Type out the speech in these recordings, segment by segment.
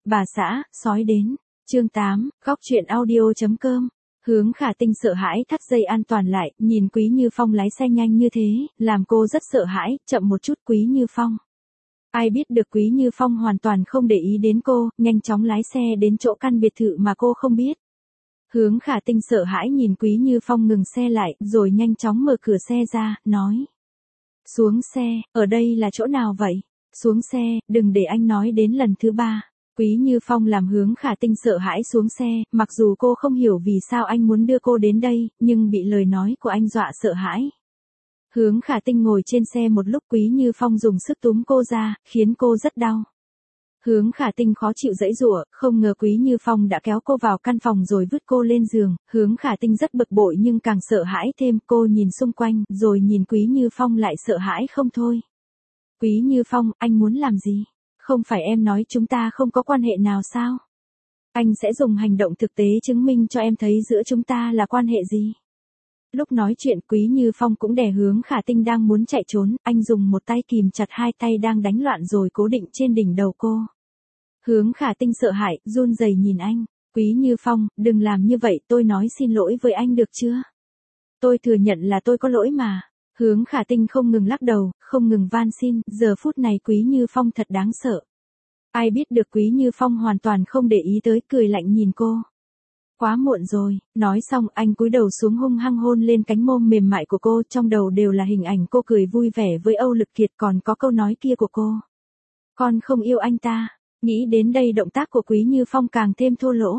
Bà xã, sói đến. Chương 8, góc truyện audio.com. Hướng Khả Tinh sợ hãi thắt dây an toàn lại, nhìn Quý Như Phong lái xe nhanh như thế, làm cô rất sợ hãi, chậm một chút Quý Như Phong. Ai biết được Quý Như Phong hoàn toàn không để ý đến cô, nhanh chóng lái xe đến chỗ căn biệt thự mà cô không biết. Hướng Khả Tinh sợ hãi nhìn Quý Như Phong ngừng xe lại, rồi nhanh chóng mở cửa xe ra, nói. Xuống xe, ở đây là chỗ nào vậy? Xuống xe, đừng để anh nói đến lần thứ ba. Quý Như Phong làm Hướng Khả Tinh sợ hãi xuống xe, mặc dù cô không hiểu vì sao anh muốn đưa cô đến đây, nhưng bị lời nói của anh dọa sợ hãi. Hướng Khả Tinh ngồi trên xe một lúc Quý Như Phong dùng sức túm cô ra, khiến cô rất đau. Hướng Khả Tinh khó chịu giãy giụa, không ngờ Quý Như Phong đã kéo cô vào căn phòng rồi vứt cô lên giường, Hướng Khả Tinh rất bực bội nhưng càng sợ hãi thêm, cô nhìn xung quanh, rồi nhìn Quý Như Phong lại sợ hãi không thôi. Quý Như Phong, anh muốn làm gì? Không phải em nói chúng ta không có quan hệ nào sao? Anh sẽ dùng hành động thực tế chứng minh cho em thấy giữa chúng ta là quan hệ gì? Lúc nói chuyện Quý Như Phong cũng đè Hướng Khả Tinh đang muốn chạy trốn, anh dùng một tay kìm chặt hai tay đang đánh loạn rồi cố định trên đỉnh đầu cô. Hướng Khả Tinh sợ hãi, run rẩy nhìn anh. Quý Như Phong, đừng làm như vậy, tôi nói xin lỗi với anh được chưa? Tôi thừa nhận là tôi có lỗi mà. Hướng Khả Tinh không ngừng lắc đầu, không ngừng van xin, giờ phút này Quý Như Phong thật đáng sợ. Ai biết được Quý Như Phong hoàn toàn không để ý tới, cười lạnh nhìn cô. Quá muộn rồi, nói xong anh cúi đầu xuống hung hăng hôn lên cánh môi mềm mại của cô, trong đầu đều là hình ảnh cô cười vui vẻ với Âu Lực Kiệt còn có câu nói kia của cô. Con không yêu anh ta. Nghĩ đến đây động tác của Quý Như Phong càng thêm thô lỗ.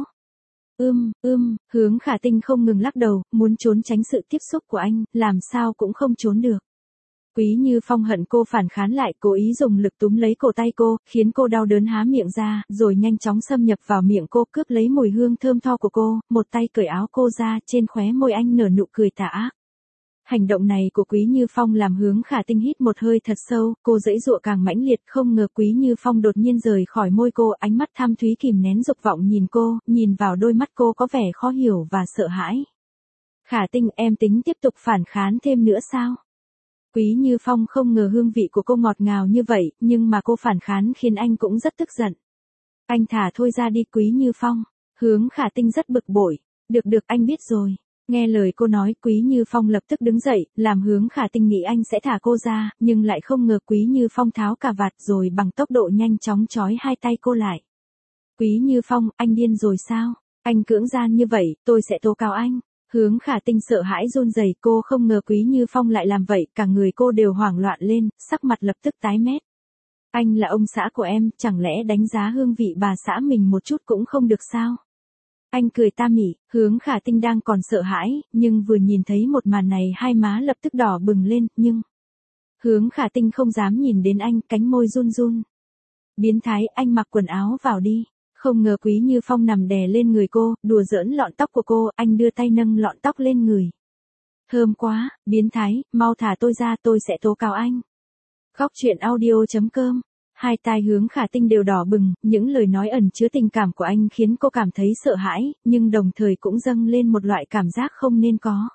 Hướng Khả Tinh không ngừng lắc đầu, muốn trốn tránh sự tiếp xúc của anh, làm sao cũng không trốn được. Quý Như Phong hận cô phản kháng lại, cố ý dùng lực túm lấy cổ tay cô, khiến cô đau đớn há miệng ra, rồi nhanh chóng xâm nhập vào miệng cô, cướp lấy mùi hương thơm tho của cô, một tay cởi áo cô ra, trên khóe môi anh nở nụ cười tà ác. Hành động này của Quý Như Phong làm Hướng Khả Tinh hít một hơi thật sâu, cô giãy giụa càng mãnh liệt, không ngờ Quý Như Phong đột nhiên rời khỏi môi cô, ánh mắt thâm thúy kìm nén dục vọng nhìn cô, nhìn vào đôi mắt cô có vẻ khó hiểu và sợ hãi. Khả Tinh, em tính tiếp tục phản kháng thêm nữa sao? Quý Như Phong không ngờ hương vị của cô ngọt ngào như vậy, nhưng mà cô phản kháng khiến anh cũng rất tức giận. Anh thả thôi ra đi Quý Như Phong. Hướng Khả Tinh rất bực bội. Được anh biết rồi. Nghe lời cô nói Quý Như Phong lập tức đứng dậy, làm Hướng Khả Tinh nghĩ anh sẽ thả cô ra, nhưng lại không ngờ Quý Như Phong tháo cà vạt rồi bằng tốc độ nhanh chóng trói hai tay cô lại. Quý Như Phong, anh điên rồi sao? Anh cưỡng gian như vậy, tôi sẽ tố cáo anh. Hướng Khả Tinh sợ hãi run rẩy, cô không ngờ Quý Như Phong lại làm vậy, cả người cô đều hoảng loạn lên, sắc mặt lập tức tái mét. Anh là ông xã của em, chẳng lẽ đánh giá hương vị bà xã mình một chút cũng không được sao? Anh cười ta mỉ, Hướng Khả Tinh đang còn sợ hãi, nhưng vừa nhìn thấy một màn này hai má lập tức đỏ bừng lên, nhưng... Hướng Khả Tinh không dám nhìn đến anh, cánh môi run run. Biến thái, anh mặc quần áo vào đi. Không ngờ Quý Như Phong nằm đè lên người cô, đùa giỡn lọn tóc của cô, anh đưa tay nâng lọn tóc lên người. Thơm quá, biến thái, mau thả tôi ra, tôi sẽ tố cáo anh. Góc truyện audio.com. Hai tai Hướng Khả Tinh đều đỏ bừng, những lời nói ẩn chứa tình cảm của anh khiến cô cảm thấy sợ hãi, nhưng đồng thời cũng dâng lên một loại cảm giác không nên có.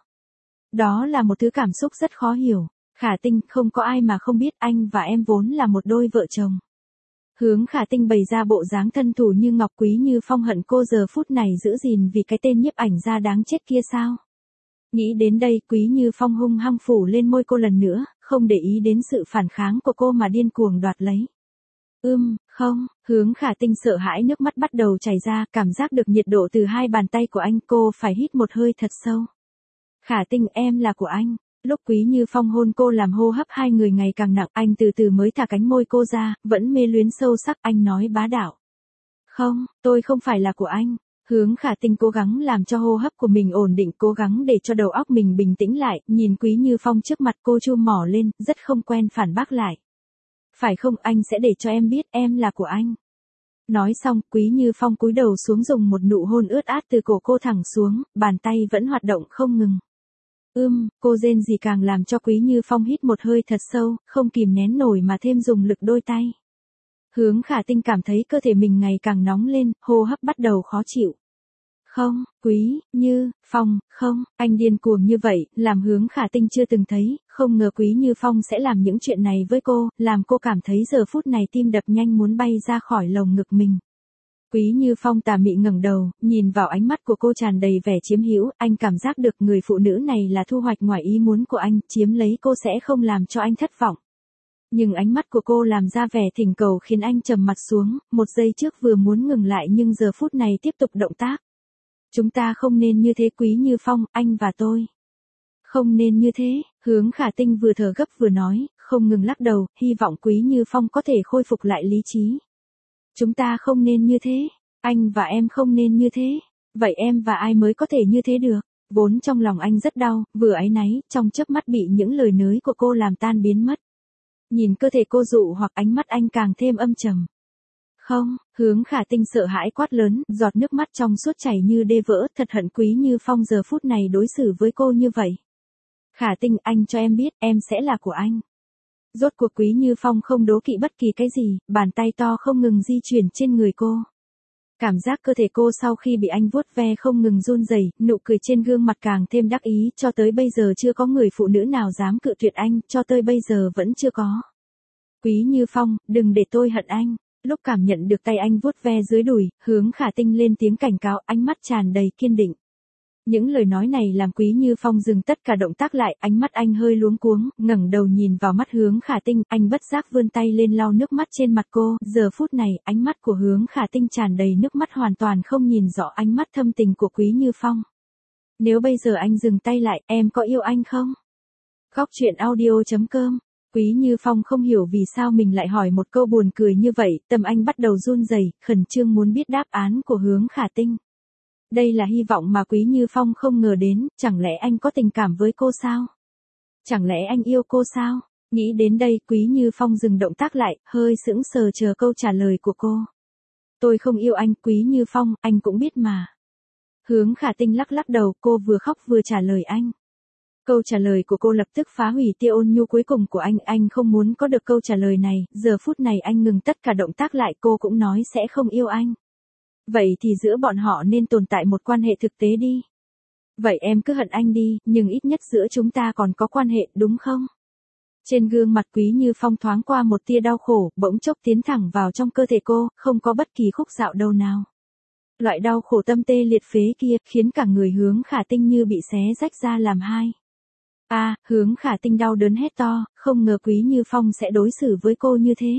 Đó là một thứ cảm xúc rất khó hiểu. Khả Tinh, không có ai mà không biết anh và em vốn là một đôi vợ chồng. Hướng Khả Tinh bày ra bộ dáng thân thủ như ngọc. Quý Như Phong hận cô giờ phút này giữ gìn vì cái tên nhiếp ảnh gia đáng chết kia sao? Nghĩ đến đây Quý Như Phong hung hăng phủ lên môi cô lần nữa, không để ý đến sự phản kháng của cô mà điên cuồng đoạt lấy. Không, Hướng Khả Tinh sợ hãi nước mắt bắt đầu chảy ra, cảm giác được nhiệt độ từ hai bàn tay của anh, cô phải hít một hơi thật sâu. Khả Tinh, em là của anh. Lúc Quý Như Phong hôn cô làm hô hấp hai người ngày càng nặng, anh từ từ mới thả cánh môi cô ra, vẫn mê luyến sâu sắc, anh nói bá đạo. Không, tôi không phải là của anh. Hướng Khả Tinh cố gắng làm cho hô hấp của mình ổn định, cố gắng để cho đầu óc mình bình tĩnh lại, nhìn Quý Như Phong trước mặt cô chum mỏ lên, rất không quen phản bác lại. Phải không, anh sẽ để cho em biết em là của anh. Nói xong, Quý Như Phong cúi đầu xuống dùng một nụ hôn ướt át từ cổ cô thẳng xuống, bàn tay vẫn hoạt động không ngừng. Cô rên gì càng làm cho Quý Như Phong hít một hơi thật sâu, không kìm nén nổi mà thêm dùng lực đôi tay. Hướng Khả Tinh cảm thấy cơ thể mình ngày càng nóng lên, hô hấp bắt đầu khó chịu. Không, Quý Như Phong, không, anh điên cuồng như vậy, làm Hướng Khả Tinh chưa từng thấy, không ngờ Quý Như Phong sẽ làm những chuyện này với cô, làm cô cảm thấy giờ phút này tim đập nhanh muốn bay ra khỏi lồng ngực mình. Quý Như Phong tà mị ngẩng đầu, nhìn vào ánh mắt của cô tràn đầy vẻ chiếm hữu, anh cảm giác được người phụ nữ này là thu hoạch ngoài ý muốn của anh, chiếm lấy cô sẽ không làm cho anh thất vọng. Nhưng ánh mắt của cô làm ra vẻ thỉnh cầu khiến anh trầm mặt xuống, một giây trước vừa muốn ngừng lại nhưng giờ phút này tiếp tục động tác. Chúng ta không nên như thế Quý Như Phong, anh và tôi. Không nên như thế, Hướng Khả Tinh vừa thở gấp vừa nói, không ngừng lắc đầu, hy vọng Quý Như Phong có thể khôi phục lại lý trí. Chúng ta không nên như thế, anh và em không nên như thế, vậy em và ai mới có thể như thế được? Vốn trong lòng anh rất đau, vừa áy náy, trong chớp mắt bị những lời nới của cô làm tan biến mất. Nhìn cơ thể cô dụ hoặc ánh mắt anh càng thêm âm trầm. Không, Hướng Khả Tinh sợ hãi quát lớn, giọt nước mắt trong suốt chảy như đê vỡ, thật hận Quý Như Phong giờ phút này đối xử với cô như vậy. Khả Tinh, anh cho em biết, em sẽ là của anh. Rốt cuộc Quý Như Phong không đố kỵ bất kỳ cái gì, bàn tay to không ngừng di chuyển trên người cô. Cảm giác cơ thể cô sau khi bị anh vuốt ve không ngừng run rẩy, nụ cười trên gương mặt càng thêm đắc ý, cho tới bây giờ chưa có người phụ nữ nào dám cự tuyệt anh, cho tới bây giờ vẫn chưa có. Quý Như Phong, đừng để tôi hận anh. Lúc cảm nhận được tay anh vuốt ve dưới đùi, Hướng Khả Tinh lên tiếng cảnh cáo, ánh mắt tràn đầy kiên định. Những lời nói này làm Quý Như Phong dừng tất cả động tác lại, ánh mắt anh hơi luống cuống, ngẩng đầu nhìn vào mắt Hướng Khả Tinh, anh bất giác vươn tay lên lau nước mắt trên mặt cô, giờ phút này, ánh mắt của Hướng Khả Tinh tràn đầy nước mắt hoàn toàn không nhìn rõ ánh mắt thâm tình của Quý Như Phong. Nếu bây giờ anh dừng tay lại, em có yêu anh không? Góc truyện audio.com. Quý Như Phong không hiểu vì sao mình lại hỏi một câu buồn cười như vậy, tâm anh bắt đầu run rẩy, khẩn trương muốn biết đáp án của Hướng Khả Tinh. Đây là hy vọng mà Quý Như Phong không ngờ đến, chẳng lẽ anh có tình cảm với cô sao? Chẳng lẽ anh yêu cô sao? Nghĩ đến đây, Quý Như Phong dừng động tác lại, hơi sững sờ chờ câu trả lời của cô. Tôi không yêu anh, Quý Như Phong, anh cũng biết mà. Hướng Khả Tinh lắc lắc đầu, cô vừa khóc vừa trả lời anh. Câu trả lời của cô lập tức phá hủy tia ôn nhu cuối cùng của anh không muốn có được câu trả lời này, giờ phút này anh ngừng tất cả động tác lại, cô cũng nói sẽ không yêu anh. Vậy thì giữa bọn họ nên tồn tại một quan hệ thực tế đi. Vậy em cứ hận anh đi, nhưng ít nhất giữa chúng ta còn có quan hệ, đúng không? Trên gương mặt Quý Như Phong thoáng qua một tia đau khổ, bỗng chốc tiến thẳng vào trong cơ thể cô, không có bất kỳ khúc dạo đâu nào. Loại đau khổ tâm tê liệt phế kia, khiến cả người Hướng Khả Tinh như bị xé rách ra làm hai. Hướng Khả Tinh đau đớn hét to, không ngờ Quý Như Phong sẽ đối xử với cô như thế.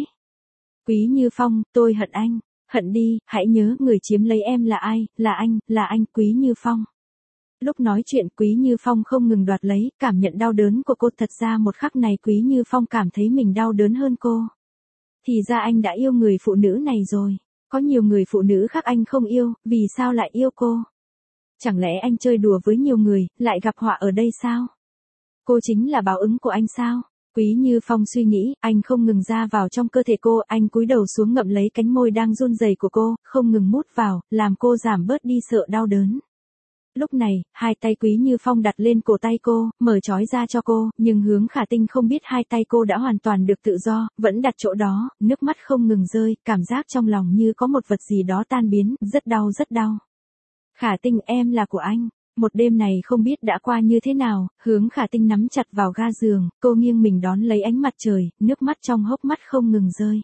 Quý Như Phong, tôi hận anh. Hận đi, hãy nhớ người chiếm lấy em là ai, là anh Quý Như Phong. Lúc nói chuyện Quý Như Phong không ngừng đoạt lấy, cảm nhận đau đớn của cô, thật ra một khắc này Quý Như Phong cảm thấy mình đau đớn hơn cô. Thì ra anh đã yêu người phụ nữ này rồi, có nhiều người phụ nữ khác anh không yêu, vì sao lại yêu cô? Chẳng lẽ anh chơi đùa với nhiều người, lại gặp họa ở đây sao? Cô chính là báo ứng của anh sao? Quý Như Phong suy nghĩ, anh không ngừng ra vào trong cơ thể cô, anh cúi đầu xuống ngậm lấy cánh môi đang run rẩy của cô, không ngừng mút vào, làm cô giảm bớt đi sợ đau đớn. Lúc này, hai tay Quý Như Phong đặt lên cổ tay cô, mở trói ra cho cô, nhưng Hướng Khả Tinh không biết hai tay cô đã hoàn toàn được tự do, vẫn đặt chỗ đó, nước mắt không ngừng rơi, cảm giác trong lòng như có một vật gì đó tan biến, rất đau rất đau. Khả Tinh, em là của anh. Một đêm này không biết đã qua như thế nào, Hướng Khả Tinh nắm chặt vào ga giường, cô nghiêng mình đón lấy ánh mặt trời, nước mắt trong hốc mắt không ngừng rơi.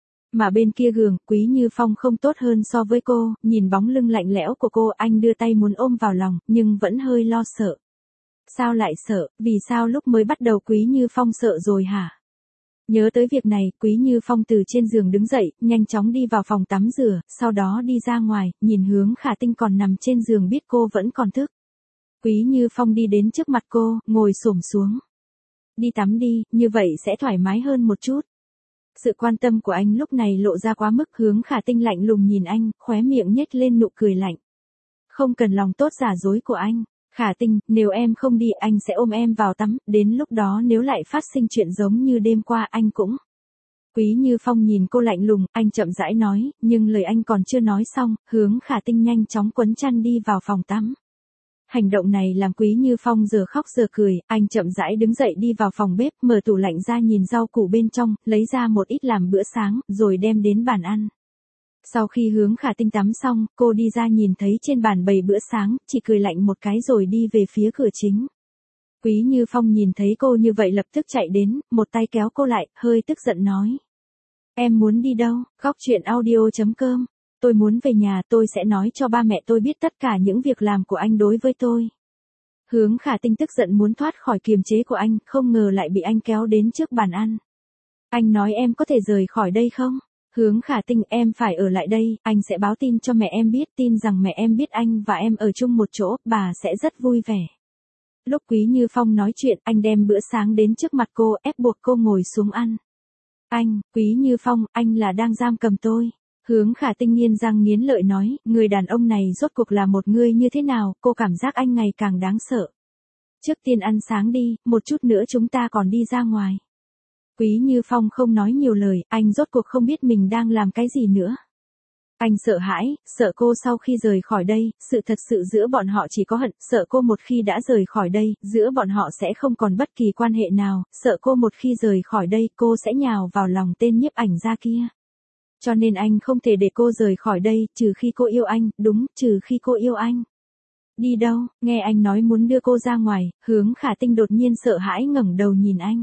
Mà bên kia giường, Quý Như Phong không tốt hơn so với cô, nhìn bóng lưng lạnh lẽo của cô, anh đưa tay muốn ôm vào lòng, nhưng vẫn hơi lo sợ. Sao lại sợ, vì sao lúc mới bắt đầu Quý Như Phong sợ rồi hả? Nhớ tới việc này, Quý Như Phong từ trên giường đứng dậy, nhanh chóng đi vào phòng tắm rửa, sau đó đi ra ngoài, nhìn Hướng Khả Tinh còn nằm trên giường biết cô vẫn còn thức. Quý Như Phong đi đến trước mặt cô, ngồi xổm xuống. Đi tắm đi, như vậy sẽ thoải mái hơn một chút. Sự quan tâm của anh lúc này lộ ra quá mức, Hướng Khả Tinh lạnh lùng nhìn anh, khóe miệng nhếch lên nụ cười lạnh. Không cần lòng tốt giả dối của anh. Khả Tinh, nếu em không đi anh sẽ ôm em vào tắm, đến lúc đó nếu lại phát sinh chuyện giống như đêm qua anh cũng. Quý Như Phong nhìn cô lạnh lùng, anh chậm rãi nói, nhưng lời anh còn chưa nói xong, Hướng Khả Tinh nhanh chóng quấn chăn đi vào phòng tắm. Hành động này làm Quý Như Phong giờ khóc giờ cười, anh chậm rãi đứng dậy đi vào phòng bếp, mở tủ lạnh ra nhìn rau củ bên trong, lấy ra một ít làm bữa sáng, rồi đem đến bàn ăn. Sau khi Hướng Khả Tinh tắm xong, cô đi ra nhìn thấy trên bàn bày bữa sáng, chỉ cười lạnh một cái rồi đi về phía cửa chính. Quý Như Phong nhìn thấy cô như vậy lập tức chạy đến, một tay kéo cô lại, hơi tức giận nói. Em muốn đi đâu? Góc truyện audio.com Tôi muốn về nhà, tôi sẽ nói cho ba mẹ tôi biết tất cả những việc làm của anh đối với tôi. Hướng Khả Tinh tức giận muốn thoát khỏi kiềm chế của anh, không ngờ lại bị anh kéo đến trước bàn ăn. Anh nói em có thể rời khỏi đây không? Hướng Khả Tinh, em phải ở lại đây, anh sẽ báo tin cho mẹ em biết, tin rằng mẹ em biết anh và em ở chung một chỗ, bà sẽ rất vui vẻ. Lúc Quý Như Phong nói chuyện, anh đem bữa sáng đến trước mặt cô, ép buộc cô ngồi xuống ăn. Anh, Quý Như Phong, anh là đang giam cầm tôi. Hướng Khả Tinh nghiến răng nghiến lợi nói, người đàn ông này rốt cuộc là một người như thế nào, cô cảm giác anh ngày càng đáng sợ. Trước tiên ăn sáng đi, một chút nữa chúng ta còn đi ra ngoài. Quý Như Phong không nói nhiều lời, anh rốt cuộc không biết mình đang làm cái gì nữa. Anh sợ hãi, sợ cô sau khi rời khỏi đây, sự thật sự giữa bọn họ chỉ có hận, sợ cô một khi đã rời khỏi đây, giữa bọn họ sẽ không còn bất kỳ quan hệ nào, sợ cô một khi rời khỏi đây, cô sẽ nhào vào lòng tên nhiếp ảnh gia kia. Cho nên anh không thể để cô rời khỏi đây, trừ khi cô yêu anh, đúng, trừ khi cô yêu anh. Đi đâu? Nghe anh nói muốn đưa cô ra ngoài, Hướng Khả Tinh đột nhiên sợ hãi ngẩng đầu nhìn anh.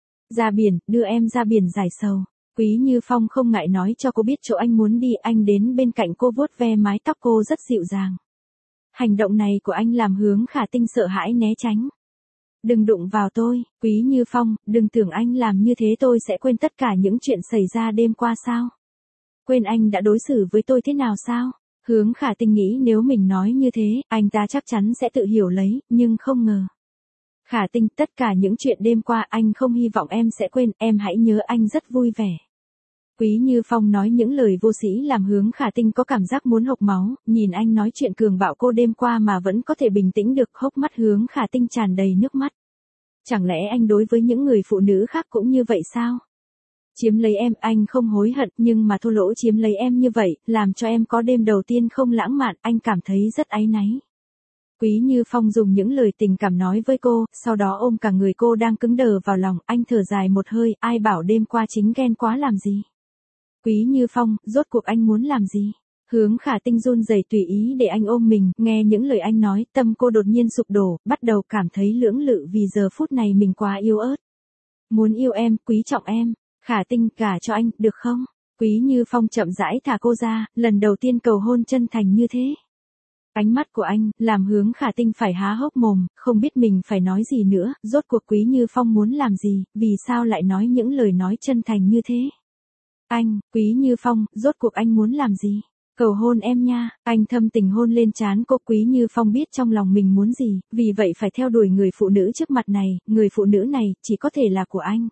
Ra biển, đưa em ra biển giải sầu. Quý Như Phong không ngại nói cho cô biết chỗ anh muốn đi, anh đến bên cạnh cô vuốt ve mái tóc cô rất dịu dàng. Hành động này của anh làm Hướng Khả Tinh sợ hãi né tránh. Đừng đụng vào tôi, Quý Như Phong, đừng tưởng anh làm như thế tôi sẽ quên tất cả những chuyện xảy ra đêm qua sao? Quên anh đã đối xử với tôi thế nào sao? Hướng Khả Tinh nghĩ nếu mình nói như thế, anh ta chắc chắn sẽ tự hiểu lấy, nhưng không ngờ. Khả Tinh, tất cả những chuyện đêm qua anh không hy vọng em sẽ quên, em hãy nhớ anh rất vui vẻ. Quý Như Phong nói những lời vô sĩ làm Hướng Khả Tinh có cảm giác muốn hộc máu, nhìn anh nói chuyện cường bạo cô đêm qua mà vẫn có thể bình tĩnh được, hốc mắt Hướng Khả Tinh tràn đầy nước mắt. Chẳng lẽ anh đối với những người phụ nữ khác cũng như vậy sao? Chiếm lấy em, anh không hối hận, nhưng mà thô lỗ chiếm lấy em như vậy, làm cho em có đêm đầu tiên không lãng mạn, anh cảm thấy rất áy náy. Quý Như Phong dùng những lời tình cảm nói với cô, sau đó ôm cả người cô đang cứng đờ vào lòng, anh thở dài một hơi, ai bảo đêm qua chính ghen quá làm gì. Quý Như Phong, rốt cuộc anh muốn làm gì? Hướng Khả Tinh run rẩy tùy ý để anh ôm mình, nghe những lời anh nói, tâm cô đột nhiên sụp đổ, bắt đầu cảm thấy lưỡng lự vì giờ phút này mình quá yếu ớt. Muốn yêu em, quý trọng em, Khả Tinh, gả cho anh, được không? Quý Như Phong chậm rãi thả cô ra, lần đầu tiên cầu hôn chân thành như thế. Ánh mắt của anh, làm Hướng Khả Tinh phải há hốc mồm, không biết mình phải nói gì nữa, rốt cuộc Quý Như Phong muốn làm gì, vì sao lại nói những lời nói chân thành như thế. Anh, Quý Như Phong, rốt cuộc anh muốn làm gì? Cầu hôn em nha, anh thâm tình hôn lên trán cô. Quý Như Phong biết trong lòng mình muốn gì, vì vậy phải theo đuổi người phụ nữ trước mặt này, người phụ nữ này, chỉ có thể là của anh.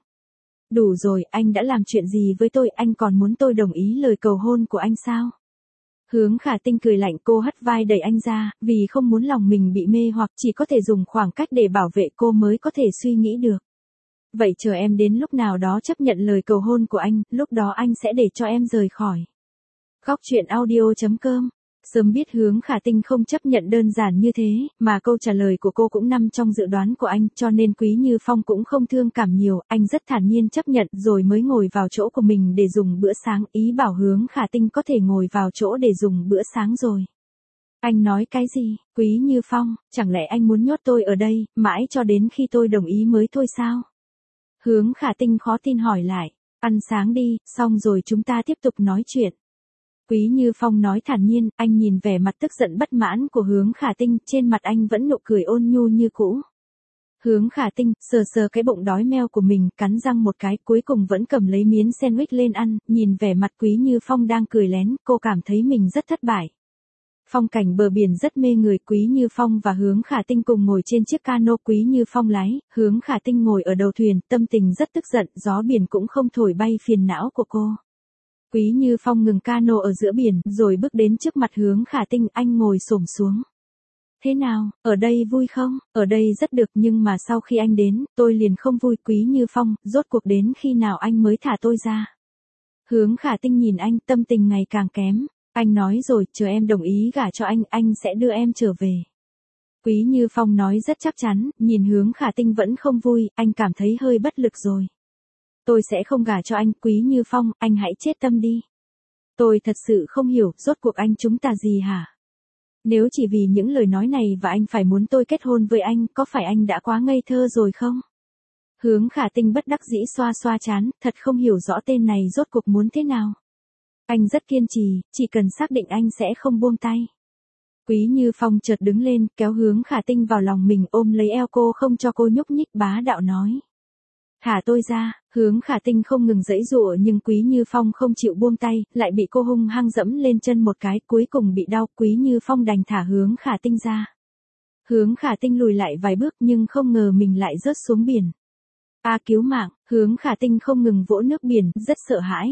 Đủ rồi, anh đã làm chuyện gì với tôi, anh còn muốn tôi đồng ý lời cầu hôn của anh sao? Hướng Khả Tinh cười lạnh, cô hất vai đẩy anh ra, vì không muốn lòng mình bị mê hoặc chỉ có thể dùng khoảng cách để bảo vệ cô mới có thể suy nghĩ được. Vậy chờ em đến lúc nào đó chấp nhận lời cầu hôn của anh, lúc đó anh sẽ để cho em rời khỏi. Góc truyện audio.com. Sớm biết Hướng Khả Tinh không chấp nhận đơn giản như thế, mà câu trả lời của cô cũng nằm trong dự đoán của anh, cho nên Quý Như Phong cũng không thương cảm nhiều, anh rất thản nhiên chấp nhận rồi mới ngồi vào chỗ của mình để dùng bữa sáng, ý bảo Hướng Khả Tinh có thể ngồi vào chỗ để dùng bữa sáng rồi. Anh nói cái gì, Quý Như Phong, chẳng lẽ anh muốn nhốt tôi ở đây, mãi cho đến khi tôi đồng ý mới thôi sao? Hướng Khả Tinh khó tin hỏi lại, ăn sáng đi, xong rồi chúng ta tiếp tục nói chuyện. Quý Như Phong nói thản nhiên, anh nhìn vẻ mặt tức giận bất mãn của Hướng Khả Tinh, trên mặt anh vẫn nụ cười ôn nhu như cũ. Hướng Khả Tinh, sờ sờ cái bụng đói meo của mình, cắn răng một cái, cuối cùng vẫn cầm lấy miếng sandwich lên ăn, nhìn vẻ mặt Quý Như Phong đang cười lén, cô cảm thấy mình rất thất bại. Phong cảnh bờ biển rất mê người, Quý Như Phong và Hướng Khả Tinh cùng ngồi trên chiếc cano, Quý Như Phong lái, Hướng Khả Tinh ngồi ở đầu thuyền, tâm tình rất tức giận, gió biển cũng không thổi bay phiền não của cô. Quý Như Phong ngừng cano ở giữa biển, rồi bước đến trước mặt Hướng Khả Tinh, anh ngồi xổm xuống. Thế nào, ở đây vui không? Ở đây rất được, nhưng mà sau khi anh đến, tôi liền không vui. Quý Như Phong, rốt cuộc đến khi nào anh mới thả tôi ra? Hướng Khả Tinh nhìn anh, tâm tình ngày càng kém. Anh nói rồi, chờ em đồng ý gả cho anh sẽ đưa em trở về. Quý Như Phong nói rất chắc chắn, nhìn Hướng Khả Tinh vẫn không vui, anh cảm thấy hơi bất lực rồi. Tôi sẽ không gả cho anh, Quý Như Phong, anh hãy chết tâm đi. Tôi thật sự không hiểu, rốt cuộc anh chúng ta gì hả? Nếu chỉ vì những lời nói này và anh phải muốn tôi kết hôn với anh, có phải anh đã quá ngây thơ rồi không? Hướng Khả Tinh bất đắc dĩ xoa xoa trán, thật không hiểu rõ tên này rốt cuộc muốn thế nào. Anh rất kiên trì, chỉ cần xác định anh sẽ không buông tay. Quý Như Phong chợt đứng lên, kéo Hướng Khả Tinh vào lòng mình, ôm lấy eo cô không cho cô nhúc nhích, bá đạo nói. Thả tôi ra. Hướng Khả Tinh không ngừng giãy giụa nhưng Quý Như Phong không chịu buông tay, lại bị cô hung hăng dẫm lên chân một cái, cuối cùng bị đau, Quý Như Phong đành thả Hướng Khả Tinh ra. Hướng Khả Tinh lùi lại vài bước nhưng không ngờ mình lại rớt xuống biển. Cứu mạng. Hướng Khả Tinh không ngừng vỗ nước biển, rất sợ hãi.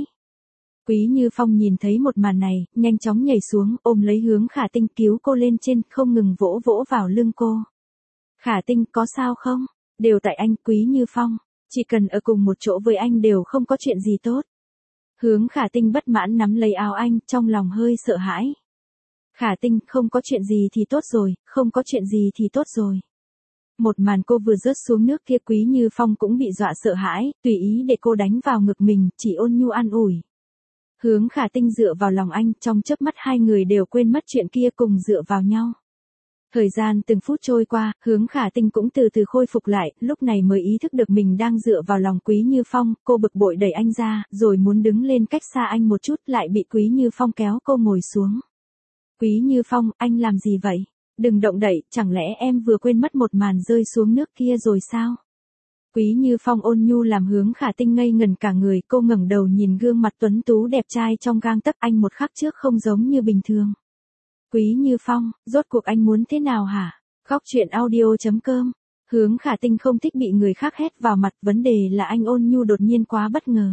Quý Như Phong nhìn thấy một màn này, nhanh chóng nhảy xuống, ôm lấy Hướng Khả Tinh, cứu cô lên trên, không ngừng vỗ vỗ vào lưng cô. Khả Tinh, có sao không? Đều tại anh, Quý Như Phong. Chỉ cần ở cùng một chỗ với anh đều không có chuyện gì tốt. Hướng Khả Tinh bất mãn nắm lấy áo anh, trong lòng hơi sợ hãi. Khả Tinh, không có chuyện gì thì tốt rồi, không có chuyện gì thì tốt rồi. Một màn cô vừa rớt xuống nước kia, Quý Như Phong cũng bị dọa sợ hãi, tùy ý để cô đánh vào ngực mình, chỉ ôn nhu an ủi. Hướng Khả Tinh dựa vào lòng anh, trong chớp mắt hai người đều quên mất chuyện kia, cùng dựa vào nhau. Thời gian từng phút trôi qua, Hướng Khả Tinh cũng từ từ khôi phục lại, lúc này mới ý thức được mình đang dựa vào lòng Quý Như Phong, cô bực bội đẩy anh ra, rồi muốn đứng lên cách xa anh một chút, lại bị Quý Như Phong kéo cô ngồi xuống. Quý Như Phong, anh làm gì vậy? Đừng động đậy, chẳng lẽ em vừa quên mất một màn rơi xuống nước kia rồi sao? Quý Như Phong ôn nhu làm Hướng Khả Tinh ngây ngẩn cả người, cô ngẩng đầu nhìn gương mặt tuấn tú đẹp trai trong gang tấc, anh một khắc trước không giống như bình thường. Quý Như Phong, rốt cuộc anh muốn thế nào hả? Khóc chuyện audio.com. Hướng Khả Tinh không thích bị người khác hét vào mặt, vấn đề là anh ôn nhu đột nhiên quá bất ngờ.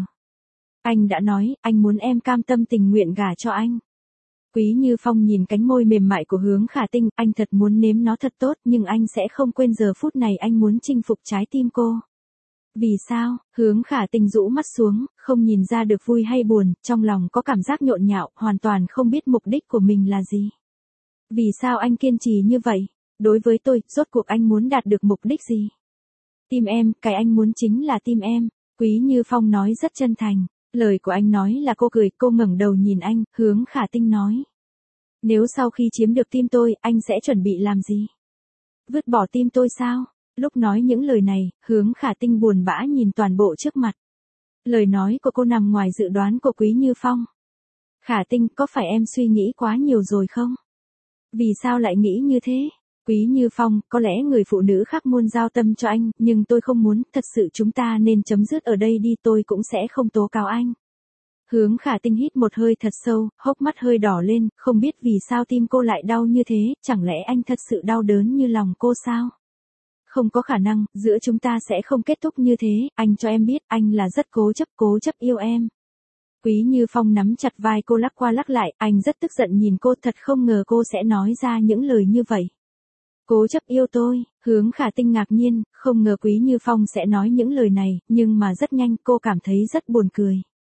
Anh đã nói, anh muốn em cam tâm tình nguyện gả cho anh. Quý Như Phong nhìn cánh môi mềm mại của Hướng Khả Tinh, anh thật muốn nếm nó thật tốt, nhưng anh sẽ không quên giờ phút này anh muốn chinh phục trái tim cô. Vì sao? Hướng Khả Tinh rũ mắt xuống, không nhìn ra được vui hay buồn, trong lòng có cảm giác nhộn nhạo, hoàn toàn không biết mục đích của mình là gì. Vì sao anh kiên trì như vậy? Đối với tôi, rốt cuộc anh muốn đạt được mục đích gì? Tim em, cái anh muốn chính là tim em. Quý Như Phong nói rất chân thành. Lời của anh nói là cô cười, cô ngẩng đầu nhìn anh, Hướng Khả Tinh nói. Nếu sau khi chiếm được tim tôi, anh sẽ chuẩn bị làm gì? Vứt bỏ tim tôi sao? Lúc nói những lời này, Hướng Khả Tinh buồn bã nhìn toàn bộ trước mặt. Lời nói của cô nằm ngoài dự đoán của Quý Như Phong. Khả Tinh, có phải em suy nghĩ quá nhiều rồi không? Vì sao lại nghĩ như thế? Quý Như Phong, có lẽ người phụ nữ khác muốn giao tâm cho anh, nhưng tôi không muốn, thật sự chúng ta nên chấm dứt ở đây đi, tôi cũng sẽ không tố cáo anh. Hướng Khả Tinh hít một hơi thật sâu, hốc mắt hơi đỏ lên, không biết vì sao tim cô lại đau như thế, chẳng lẽ anh thật sự đau đớn như lòng cô sao? Không có khả năng, giữa chúng ta sẽ không kết thúc như thế, anh cho em biết, anh là rất cố chấp yêu em. Quý Như Phong nắm chặt vai cô lắc qua lắc lại, anh rất tức giận nhìn cô, thật không ngờ cô sẽ nói ra những lời như vậy. Cố chấp yêu tôi. Hướng Khả Tinh ngạc nhiên, không ngờ Quý Như Phong sẽ nói những lời này, nhưng mà rất nhanh cô cảm thấy rất buồn cười.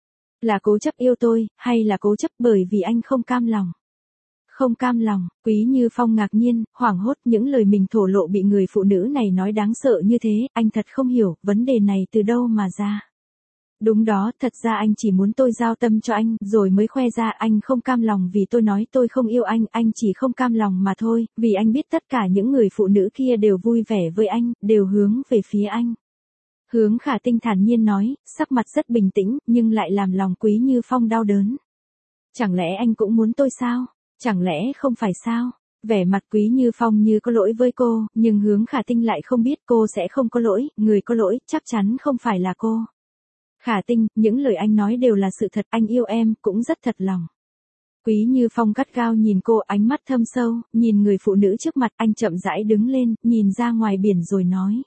Là cố chấp yêu tôi, hay là cố chấp bởi vì anh không cam lòng? Không cam lòng. Quý Như Phong ngạc nhiên, hoảng hốt, những lời mình thổ lộ bị người phụ nữ này nói đáng sợ như thế, anh thật không hiểu, vấn đề này từ đâu mà ra. Đúng đó, thật ra anh chỉ muốn tôi giao tâm cho anh, rồi mới khoe ra anh không cam lòng vì tôi nói tôi không yêu anh chỉ không cam lòng mà thôi, vì anh biết tất cả những người phụ nữ kia đều vui vẻ với anh, đều hướng về phía anh. Hướng Khả Tinh thản nhiên nói, sắc mặt rất bình tĩnh, nhưng lại làm lòng Quý Như Phong đau đớn. Chẳng lẽ anh cũng muốn tôi sao? Chẳng lẽ không phải sao? Vẻ mặt Quý Như Phong như có lỗi với cô, nhưng Hướng Khả Tinh lại không biết cô sẽ không có lỗi, người có lỗi chắc chắn không phải là cô. Khả Tinh, những lời anh nói đều là sự thật, anh yêu em, cũng rất thật lòng. Quý Như Phong gắt gao nhìn cô, ánh mắt thâm sâu, nhìn người phụ nữ trước mặt, anh chậm rãi đứng lên, nhìn ra ngoài biển rồi nói.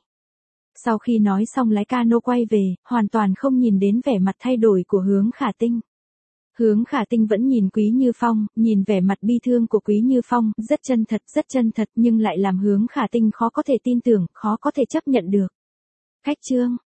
Sau khi nói xong lái cano quay về, hoàn toàn không nhìn đến vẻ mặt thay đổi của Hướng Khả Tinh. Hướng Khả Tinh vẫn nhìn Quý Như Phong, nhìn vẻ mặt bi thương của Quý Như Phong, rất chân thật nhưng lại làm Hướng Khả Tinh khó có thể tin tưởng, khó có thể chấp nhận được. Khách chương.